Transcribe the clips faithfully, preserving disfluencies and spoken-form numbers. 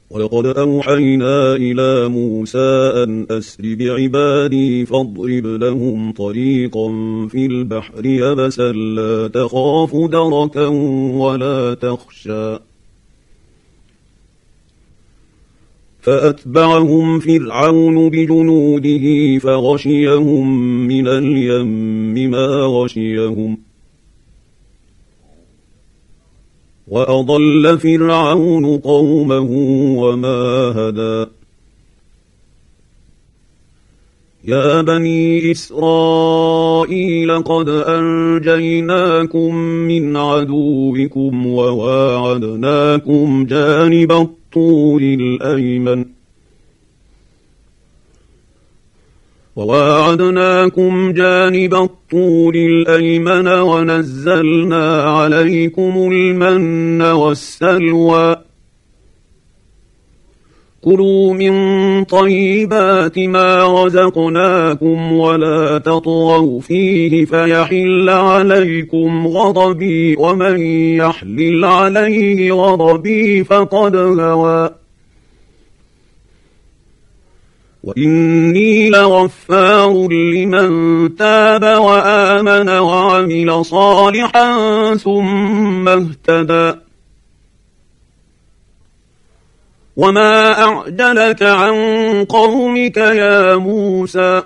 ولقد أوحينا إلى موسى أن أسر بعبادي فاضرب لهم طريقا في البحر يبسا لا تخاف دركا ولا تخشى فأتبعهم فرعون بجنوده فغشيهم من اليم ما غشيهم وأضل فرعون قومه وما هدى يا بني إسرائيل قد أنجيناكم من عدوكم وواعدناكم جانب الطور الأيمن وواعدناكم جانب الطور الأيمن ونزلنا عليكم المن والسلوى كلوا من طيبات ما رزقناكم ولا تطغوا فيه فيحل عليكم غضبي ومن يحلل عليه غضبي فقد هوى وإني لغفار لمن تاب وآمن وعمل صالحا ثم اهتدى وما أعجلك عن قومك يا موسى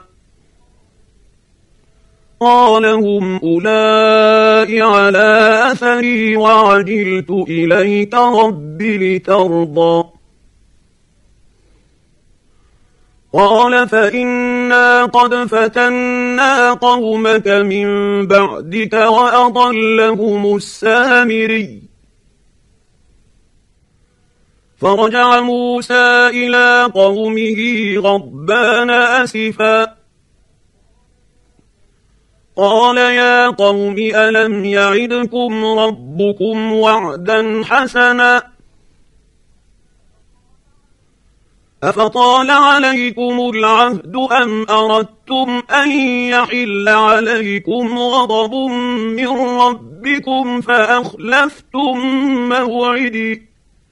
قال هم أولئك على أثري وعجلت إليك رب لترضى قال فإنا قد فتنا قومك من بعدك وأضلهم السامري فرجع موسى إلى قومه غضبان أسفا قال يا قوم ألم يعدكم ربكم وعدا حسنا أفطال عليكم العهد أم أردتم أن يحل عليكم غضب من ربكم فأخلفتم موعدي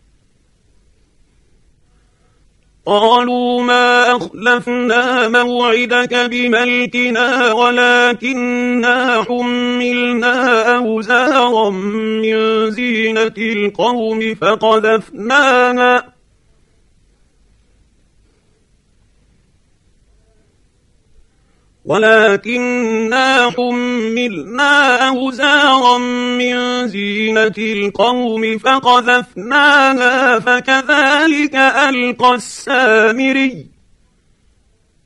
قالوا ما أخلفنا موعدك بملكنا ولكننا حملنا أوزارا من زينة القوم فقذفناها ولكننا حملنا أوزارا من زينة القوم فقذفناها فكذلك ألقى السامري